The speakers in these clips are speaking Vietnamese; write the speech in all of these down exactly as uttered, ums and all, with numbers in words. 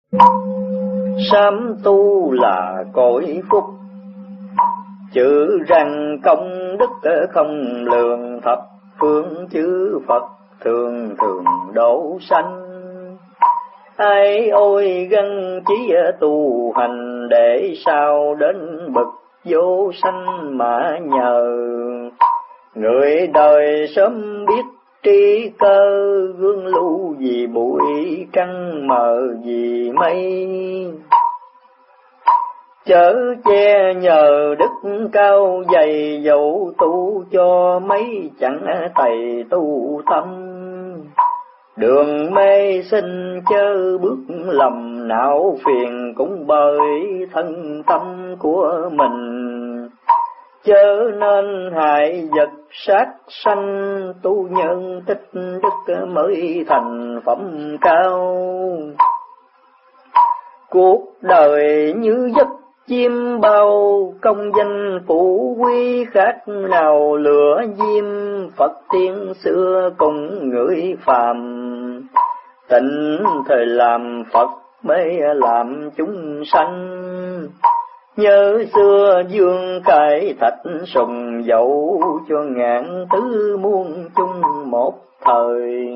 Sám tu là cội phúc, chữ rằng công đức không lường, thập phương chư Phật thường thường độ sanh. Ai ôi gân chí tu hành, để sao đến bậc vô sanh mà nhờ. Người đời sớm biết trí cơ, gương lưu vì bụi trăng mờ vì mây. Chở che nhờ đức cao dày, dẫu tu cho mấy chẳng tày tu tâm. Đường mê sinh chớ bước lầm, não phiền cũng bởi thân tâm của mình. Chớ nên hại vật sát sanh, tu nhân tích đức mới thành phẩm cao. Cuộc đời như giấc chim bao, công danh phủ quý khác nào lửa diêm. Phật tiên xưa cùng người phàm, tịnh thời làm Phật mới làm chúng sanh. Nhớ xưa dương cải thạch sùng, dẫu cho ngàn tứ muôn chung một thời.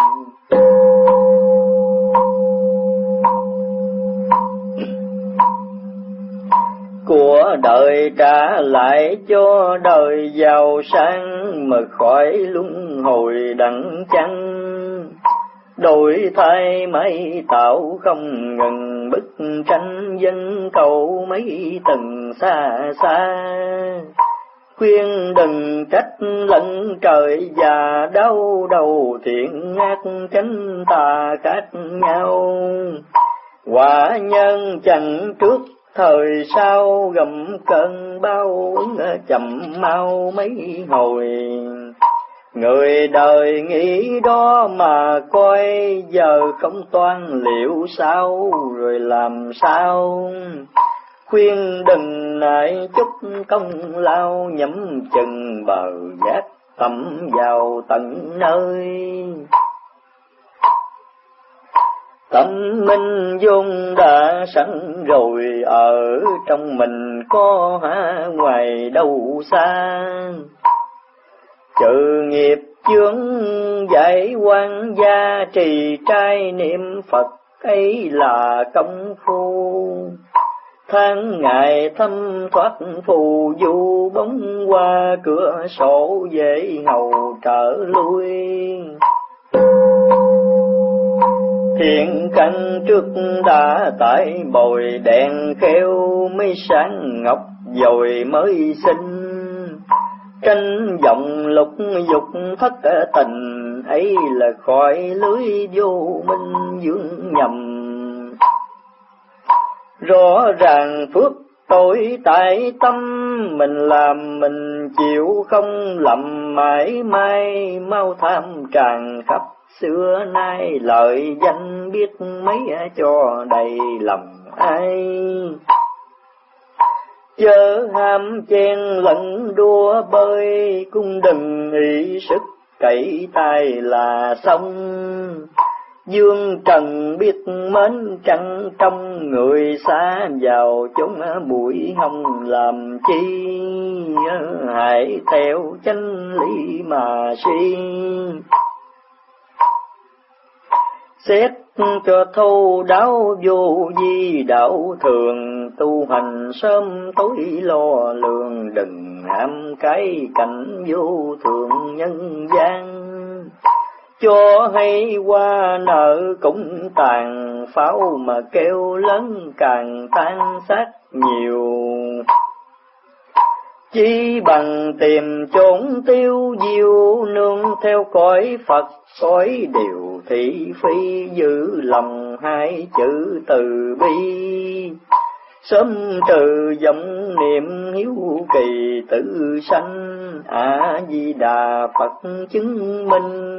Của đời trả lại cho đời giàu sang, mà khỏi luân hồi đặng chăng. Đổi thay mấy tạo không ngừng, bức tranh dân cầu mấy tầng xa xa. Khuyên đừng trách lẫn trời già, đau đầu thiện ác cánh tà khác nhau. Quả nhân chẳng trước thời sau, gầm cơn bao ứng chậm mau mấy hồi. Người đời nghĩ đó mà coi, giờ không toan liệu sao rồi làm sao. Khuyên đừng nại chút công lao, nhắm chừng bờ giác tẩm vào tận nơi. Tâm minh vốn đã sẵn rồi, ở trong mình có hả ngoài đâu xa. Trừ nghiệp chướng giải quan gia, trì trai niệm Phật ấy là công phu. Tháng ngày thâm thoát phù du, bóng qua cửa sổ dễ hầu trở lui. Thiện căn trước đã tải bồi, đèn kheo mấy sáng ngọc dồi mới sinh. Tranh vọng lục dục thất tình, ấy là khỏi lưới vô minh dưỡng nhầm. Rõ ràng phước tội tại tâm, mình làm mình chịu không lầm mãi mai. Mau tham tràn khắp xưa nay, lợi danh biết mấy cho đầy lòng ai. Chớ ham chen lẫn đua bơi, cũng đừng ý sức cậy tay là xong. Dương trần biết mến trăng trong, người xa vào chúng bụi hồng làm chi. Hãy theo chân lý mà suy, xét cho thâu đáo vô vi đạo thường. Tu hành sớm tối lo lường, đừng ham cái cảnh vô thường nhân gian. Cho hay qua nợ cũng tàn, pháo mà kêu lớn càng tan xác nhiều. Chỉ bằng tìm chốn tiêu diêu, nương theo cõi Phật cõi điều thị phi. Giữ lòng hai chữ từ bi, sớm trừ vọng niệm hiếu kỳ tự sanh. A Di Đà Phật chứng minh,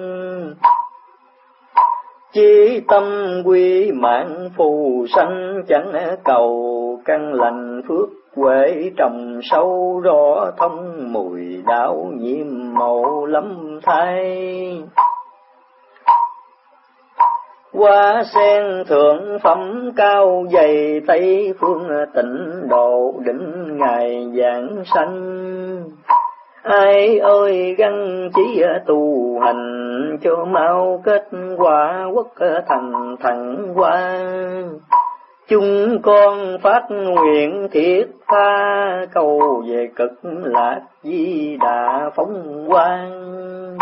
chí tâm quy mạng phù sanh. Chẳng cầu căn lành phước huệ trồng sâu, rõ thông mùi đạo nhiệm màu lâm thai. Hoa sen thượng phẩm cao dày, Tây phương tịnh độ đỉnh ngày giảng sanh. Ai ơi gắng chí tu hành, cho mau kết quả quốc thành thăng hoa. Chúng con phát nguyện thiết tha, cầu về cực lạc Di Đà phóng quang.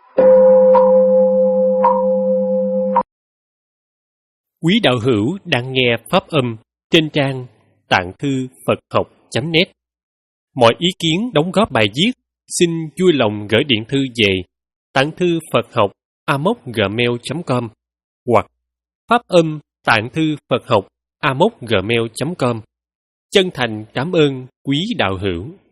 Quý đạo hữu đang nghe pháp âm trên trang tạng thư Phật học chấm net. Mọi ý kiến đóng góp bài viết xin vui lòng gửi điện thư về tạng thư Phật học a m o c gmail chấm com hoặc pháp âm tạng thư Phật học a m o c gmail chấm com. Chân thành cảm ơn quý đạo hữu.